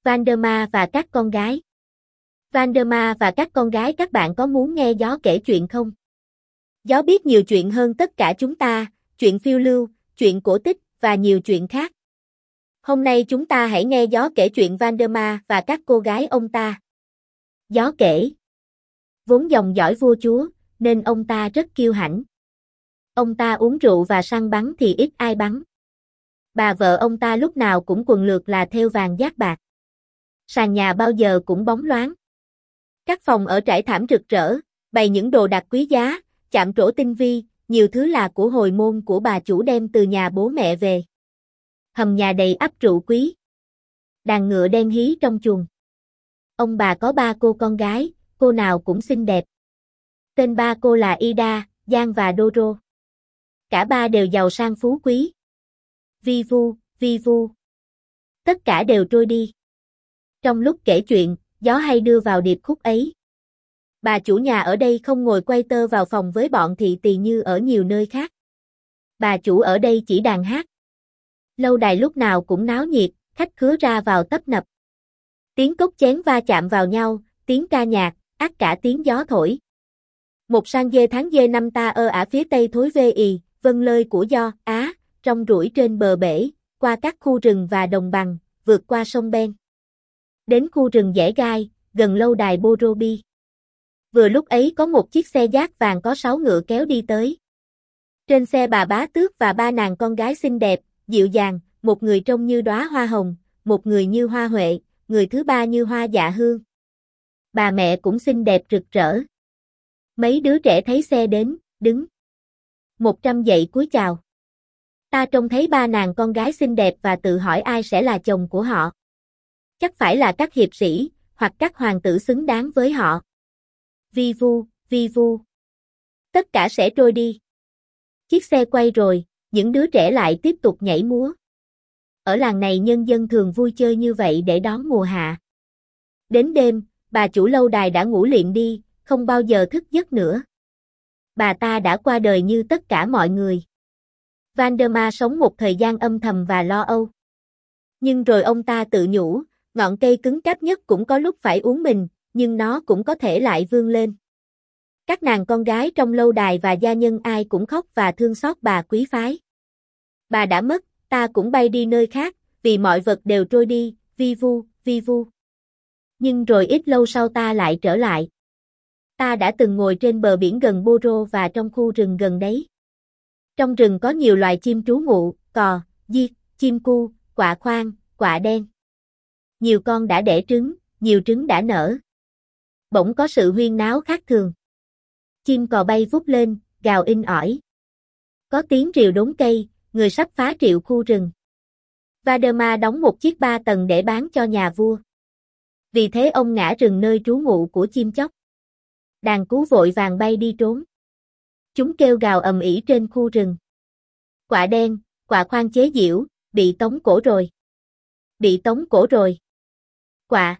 Vanderma và các con gái. Vanderma và các con gái, các bạn có muốn nghe Gió kể chuyện không? Gió biết nhiều chuyện hơn tất cả chúng ta, chuyện phiêu lưu, chuyện cổ tích và nhiều chuyện khác. Hôm nay chúng ta hãy nghe Gió kể chuyện Vanderma và các cô gái ông ta. Gió kể. Vốn dòng dõi vua chúa, nên ông ta rất kiêu hãnh. Ông ta uống rượu và săn bắn thì ít ai bắn. Bà vợ ông ta lúc nào cũng quần lượt là thêu vàng dát bạc. Sàn nhà bao giờ cũng bóng loáng. Các phòng ở trải thảm rực rỡ, bày những đồ đạc quý giá, chạm trổ tinh vi, nhiều thứ là của hồi môn của bà chủ đem từ nhà bố mẹ về. Hầm nhà đầy ắp rượu quý. Đàn ngựa đen hí trong chuồng. Ông bà có 3 cô con gái, cô nào cũng xinh đẹp. Tên 3 cô là Ida, Giang và Doro. Cả 3 đều giàu sang phú quý. Vi vu. Tất cả đều trôi đi. Trong lúc kể chuyện, Gió hay đưa vào điệp khúc ấy. Bà chủ nhà ở đây không ngồi quay tơ vào phòng với bọn thị tỳ như ở nhiều nơi khác. Bà chủ ở đây chỉ đàn hát. Lâu đài lúc nào cũng náo nhiệt, khách khứa ra vào tấp nập. Tiếng cốc chén va chạm vào nhau, tiếng ca nhạc, át cả tiếng gió thổi. Một sang dê tháng dê năm ta ở phía tây thối vê ì, vân lơi của Do, Á, rong ruổi trên bờ bể, qua các khu rừng và đồng bằng, vượt qua sông Ben. Đến khu rừng dẻ gai, gần lâu đài Borobi. Vừa lúc ấy có một chiếc xe dát vàng có 6 ngựa kéo đi tới. Trên xe bà bá tước và 3 nàng con gái xinh đẹp, dịu dàng, một người trông như đóa hoa hồng, một người như hoa huệ, người thứ 3 như hoa dạ hương. Bà mẹ cũng xinh đẹp rực rỡ. Mấy đứa trẻ thấy xe đến, đứng. 100 dậy cúi chào. Ta trông thấy 3 nàng con gái xinh đẹp và tự hỏi ai sẽ là chồng của họ. Chắc phải là các hiệp sĩ, hoặc các hoàng tử xứng đáng với họ. Vi vu. Tất cả sẽ trôi đi. Chiếc xe quay rồi, những đứa trẻ lại tiếp tục nhảy múa. Ở làng này nhân dân thường vui chơi như vậy để đón mùa hạ. Đến đêm, bà chủ lâu đài đã ngủ liệm đi, không bao giờ thức giấc nữa. Bà ta đã qua đời như tất cả mọi người. Vanderma sống một thời gian âm thầm và lo âu. Nhưng rồi ông ta tự nhủ, ngọn cây cứng cáp nhất cũng có lúc phải uốn mình, nhưng nó cũng có thể lại vươn lên. Các nàng con gái trong lâu đài và gia nhân ai cũng khóc và thương xót bà quý phái. Bà đã mất, ta cũng bay đi nơi khác, vì mọi vật đều trôi đi, vi vu. Nhưng rồi ít lâu sau ta lại trở lại. Ta đã từng ngồi trên bờ biển gần Boro và trong khu rừng gần đấy. Trong rừng có nhiều loài chim trú ngụ, cò, diếc, chim cu, quạ khoang, quạ đen. Nhiều con đã đẻ trứng, nhiều trứng đã nở. Bỗng có sự huyên náo khác thường. Chim cò bay vút lên, gào inh ỏi. Có tiếng rìu đốn cây, người sắp phá triệu khu rừng. Vanderma đóng một chiếc 3 tầng để bán cho nhà vua. Vì thế ông ngã rừng nơi trú ngụ của chim chóc. Đàn cú vội vàng bay đi trốn. Chúng kêu gào ầm ĩ trên khu rừng. Quạ đen, quạ khoang chế giễu, bị tống cổ rồi. Bị tống cổ rồi. Quạ.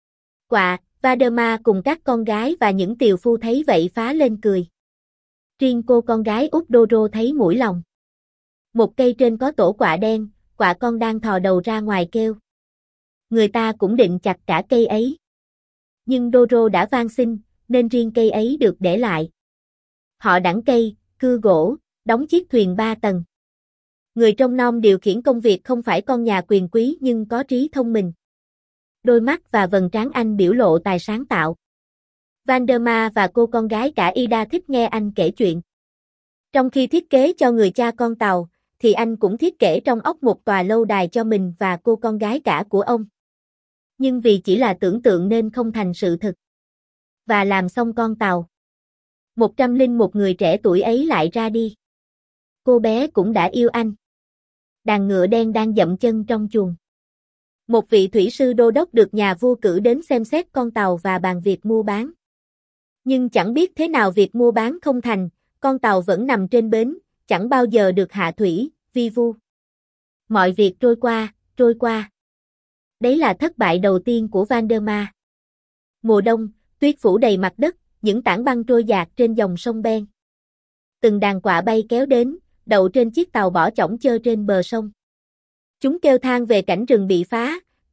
Vanderma cùng các con gái và những tiều phu thấy vậy phá lên cười. Riêng cô con gái út Doro thấy mũi lòng. Một cây trên có tổ quạ đen, quạ con đang thò đầu ra ngoài kêu. Người ta cũng định chặt cả cây ấy. Nhưng Doro đã van xin, nên riêng cây ấy được để lại. Họ đẵn cây, cưa gỗ, đóng chiếc thuyền 3 tầng. Người trông nom điều khiển công việc không phải con nhà quyền quý nhưng có trí thông minh. Đôi mắt và vầng trán anh biểu lộ tài sáng tạo. Vanderma và cô con gái cả Ida thích nghe anh kể chuyện. Trong khi thiết kế cho người cha con tàu, thì anh cũng thiết kế trong óc một tòa lâu đài cho mình và cô con gái cả của ông. Nhưng vì chỉ là tưởng tượng nên không thành sự thực. Và làm xong con tàu. 101 người trẻ tuổi ấy lại ra đi. Cô bé cũng đã yêu anh. Đàn ngựa đen đang dậm chân trong chuồng. Một vị thủy sư đô đốc được nhà vua cử đến xem xét con tàu và bàn việc mua bán. Nhưng chẳng biết thế nào việc mua bán không thành, con tàu vẫn nằm trên bến, chẳng bao giờ được hạ thủy, vi vu. Mọi việc trôi qua. Đấy là thất bại đầu tiên của Vanderma. Mùa đông, tuyết phủ đầy mặt đất, những tảng băng trôi dạt trên dòng sông Ben. Từng đàn quạ bay kéo đến, đậu trên chiếc tàu bỏ chỏng chơ trên bờ sông. Chúng kêu than về cảnh rừng bị phá,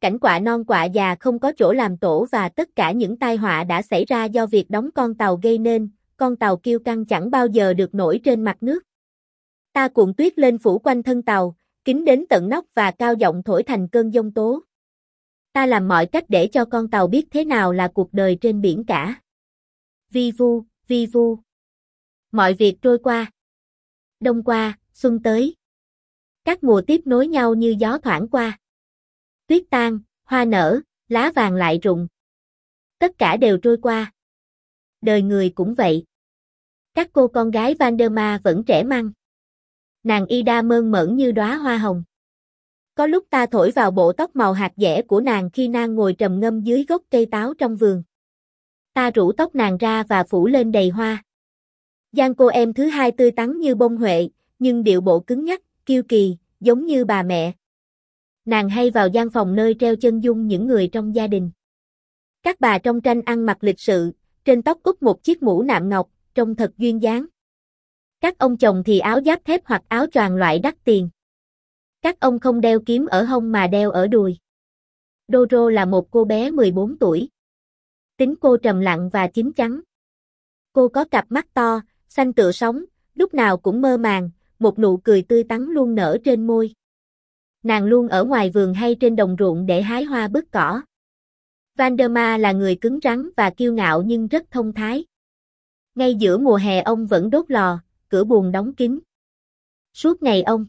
cảnh quạ non quạ già không có chỗ làm tổ và tất cả những tai họa đã xảy ra do việc đóng con tàu gây nên, con tàu kiêu căng chẳng bao giờ được nổi trên mặt nước. Ta cuộn tuyết lên phủ quanh thân tàu, kín đến tận nóc và cao giọng thổi thành cơn giông tố. Ta làm mọi cách để cho con tàu biết thế nào là cuộc đời trên biển cả. Vi vu, vi vu. Mọi việc trôi qua. Đông qua, xuân tới. Các mùa tiếp nối nhau như gió thoảng qua. Tuyết tan, hoa nở, lá vàng lại rụng. Tất cả đều trôi qua. Đời người cũng vậy. Các cô con gái Vanderma vẫn trẻ măng. Nàng Ida mơn mởn như đóa hoa hồng. Có lúc ta thổi vào bộ tóc màu hạt dẻ của nàng khi nàng ngồi trầm ngâm dưới gốc cây táo trong vườn. Ta rủ tóc nàng ra và phủ lên đầy hoa. Giang cô em thứ hai tươi tắn như bông huệ, nhưng điệu bộ cứng nhắc, kiêu kỳ, giống như bà mẹ. Nàng hay vào gian phòng nơi treo chân dung những người trong gia đình. Các bà trong tranh ăn mặc lịch sự, trên tóc úp một chiếc mũ nạm ngọc, trông thật duyên dáng. Các ông chồng thì áo giáp thép hoặc áo choàng loại đắt tiền. Các ông không đeo kiếm ở hông mà đeo ở đùi. Doro là một cô bé 14 tuổi. Tính cô trầm lặng và chín chắn. Cô có cặp mắt to, xanh tựa sóng, lúc nào cũng mơ màng, một nụ cười tươi tắn luôn nở trên môi. Nàng luôn ở ngoài vườn hay trên đồng ruộng để hái hoa bứt cỏ. Vanderma là người cứng rắn và kiêu ngạo nhưng rất thông thái. Ngay giữa mùa hè ông vẫn đốt lò, cửa buồng đóng kín. Suốt ngày ông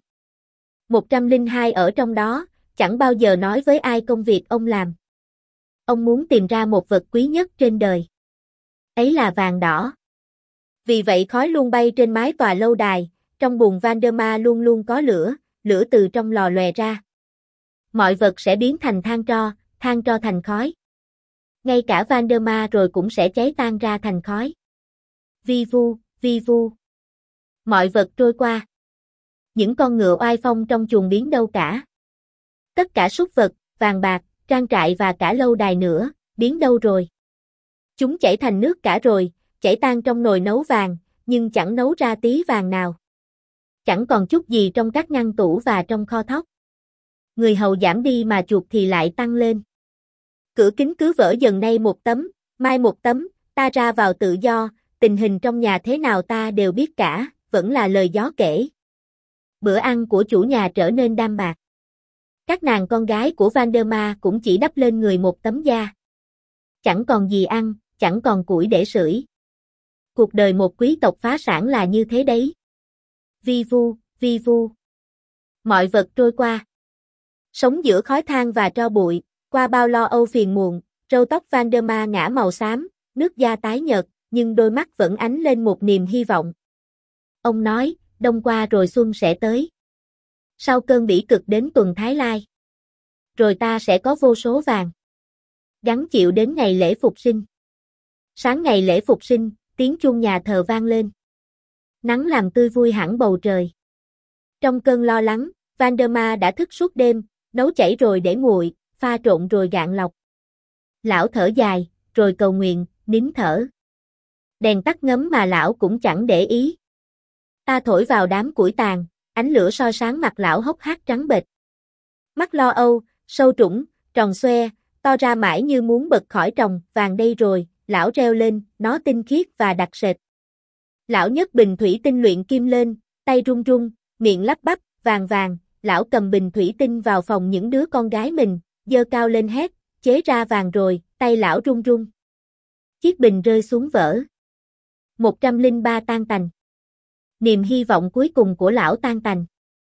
102 ở trong đó, chẳng bao giờ nói với ai công việc ông làm. Ông muốn tìm ra một vật quý nhất trên đời. Ấy là vàng đỏ. Vì vậy khói luôn bay trên mái tòa lâu đài, trong buồng Vanderma luôn luôn có lửa, lửa từ trong lò lòe ra. Mọi vật sẽ biến thành than tro thành khói. Ngay cả Vanderma rồi cũng sẽ cháy tan ra thành khói. Vi vu, vi vu. Mọi vật trôi qua. Những con ngựa oai phong trong chuồng biến đâu cả. Tất cả súc vật, vàng bạc, trang trại và cả lâu đài nữa, biến đâu rồi? Chúng chảy thành nước cả rồi, chảy tan trong nồi nấu vàng, nhưng chẳng nấu ra tí vàng nào. Chẳng còn chút gì trong các ngăn tủ và trong kho thóc. Người hầu giảm đi mà chuột thì lại tăng lên. Cửa kính cứ vỡ dần, nay một tấm, mai một tấm, ta ra vào tự do, tình hình trong nhà thế nào ta đều biết cả, vẫn là lời gió kể. Bữa ăn của chủ nhà trở nên đam bạc. Các nàng con gái của Vanderma cũng chỉ đắp lên người một tấm da. Chẳng còn gì ăn, chẳng còn củi để sưởi. Cuộc đời một quý tộc phá sản là như thế đấy. Vi vu, vi vu. Mọi vật trôi qua. Sống giữa khói than và tro bụi, qua bao lo âu phiền muộn, râu tóc Vanderma ngả màu xám, nước da tái nhợt, nhưng đôi mắt vẫn ánh lên một niềm hy vọng. Ông nói, đông qua rồi xuân sẽ tới. Sau cơn bỉ cực đến tuần Thái Lai. Rồi ta sẽ có vô số vàng. Gắng chịu đến ngày lễ phục sinh. Sáng ngày lễ phục sinh, tiếng chuông nhà thờ vang lên. Nắng làm tươi vui hẳn bầu trời. Trong cơn lo lắng, Vanderma đã thức suốt đêm, nấu chảy rồi để nguội, pha trộn rồi gạn lọc. Lão thở dài, rồi cầu nguyện, nín thở. Đèn tắt ngấm mà lão cũng chẳng để ý. Ta thổi vào đám củi tàn, ánh lửa soi sáng mặt lão hốc hác trắng bệch. Mắt lo âu, sâu trũng, tròn xoe, to ra mãi như muốn bật khỏi tròng, vàng đây rồi, lão reo lên, nó tinh khiết và đặc sệt. Lão nhấc bình thủy tinh luyện kim lên, tay run run, miệng lắp bắp, vàng vàng, lão cầm bình thủy tinh vào phòng những đứa con gái mình, giơ cao lên hét, chế ra vàng rồi, tay lão run run. Chiếc bình rơi xuống vỡ. 103 tan tành. Niềm hy vọng cuối cùng của lão tan tành.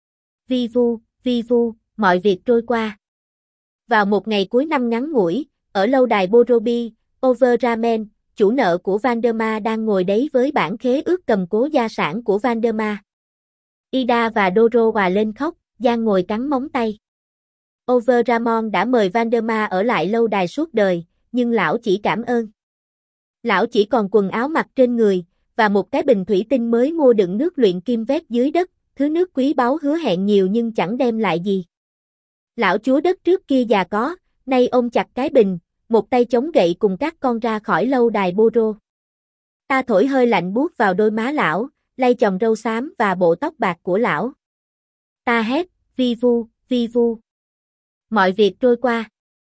Vi vu, mọi việc trôi qua. Vào một ngày cuối năm ngắn ngủi, ở lâu đài Borobi, Overramen, chủ nợ của Vanderma đang ngồi đấy với bản khế ước cầm cố gia sản của Vanderma. Ida và Doro hòa lên khóc, Giang ngồi cắn móng tay. Overramon đã mời Vanderma ở lại lâu đài suốt đời, nhưng lão chỉ cảm ơn. Lão chỉ còn quần áo mặc trên người, và một cái bình thủy tinh mới mua đựng nước luyện kim vét dưới đất, thứ nước quý báu hứa hẹn nhiều nhưng chẳng đem lại gì. Lão chúa đất trước kia già có, nay ôm chặt cái bình, một tay chống gậy cùng các con ra khỏi lâu đài Boro. Ta thổi hơi lạnh buốt vào đôi má lão, lay chòm râu xám và bộ tóc bạc của lão. Ta hét, vi vu, vi vu. Mọi việc trôi qua.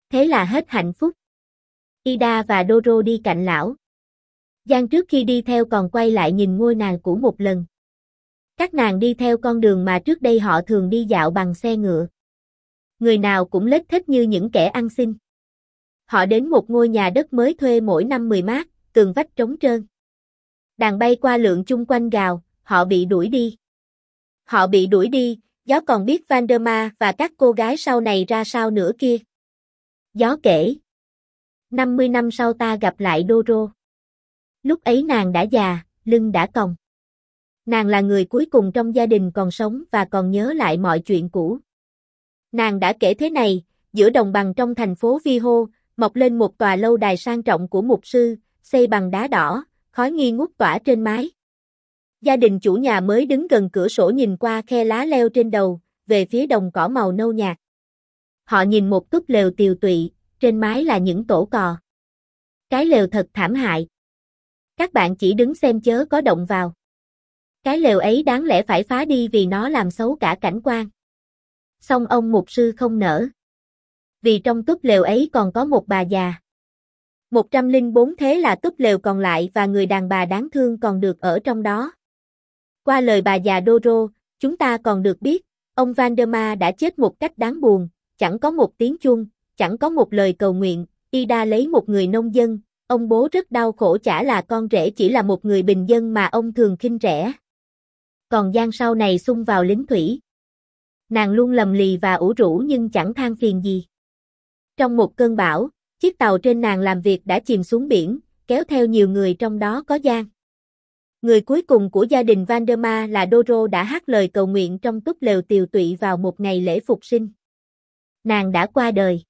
Thế là hết hạnh phúc. Ida và Doro đi cạnh lão. Giang trước khi đi theo còn quay lại nhìn ngôi nàng cũ một lần. Các nàng đi theo con đường mà trước đây họ thường đi dạo bằng xe ngựa. Người nào cũng lếch thếch như những kẻ ăn xin. Họ đến một ngôi nhà đất mới thuê mỗi năm 10 mác, tường vách trống trơn. Đàn bay qua lượn chung quanh gào, họ bị đuổi đi. Họ bị đuổi đi, gió còn biết Vanderma và các cô gái sau này ra sao nữa kia. Gió kể. 50 năm sau ta gặp lại Doro. Lúc ấy nàng đã già, lưng đã còng. Nàng là người cuối cùng trong gia đình còn sống và còn nhớ lại mọi chuyện cũ. Nàng đã kể thế này, giữa đồng bằng trong thành phố Viho, mọc lên một tòa lâu đài sang trọng của mục sư, xây bằng đá đỏ, khói nghi ngút tỏa trên mái. Gia đình chủ nhà mới đứng gần cửa sổ nhìn qua khe lá leo trên đầu, về phía đồng cỏ màu nâu nhạt. Họ nhìn một túp lều tiều tụy, trên mái là những tổ cò. Cái lều thật thảm hại. Các bạn chỉ đứng xem chớ có động vào. Cái lều ấy đáng lẽ phải phá đi vì nó làm xấu cả cảnh quan. Song ông mục sư không nỡ. Vì trong túp lều ấy còn có một bà già. 104 thế là túp lều còn lại và người đàn bà đáng thương còn được ở trong đó. Qua lời bà già Doro, chúng ta còn được biết, ông Vanderma đã chết một cách đáng buồn, chẳng có một tiếng chuông, chẳng có một lời cầu nguyện. Ida lấy một người nông dân, ông bố rất đau khổ chả là con rể chỉ là một người bình dân mà ông thường khinh rẻ. Còn Giang sau này xung vào lính thủy. Nàng luôn lầm lì và ủ rũ nhưng chẳng than phiền gì. Trong một cơn bão, chiếc tàu trên nàng làm việc đã chìm xuống biển, kéo theo nhiều người trong đó có Giang. Người cuối cùng của gia đình Vanderma là Doro đã hát lời cầu nguyện trong túp lều tiều tụy vào một ngày lễ phục sinh. Nàng đã qua đời.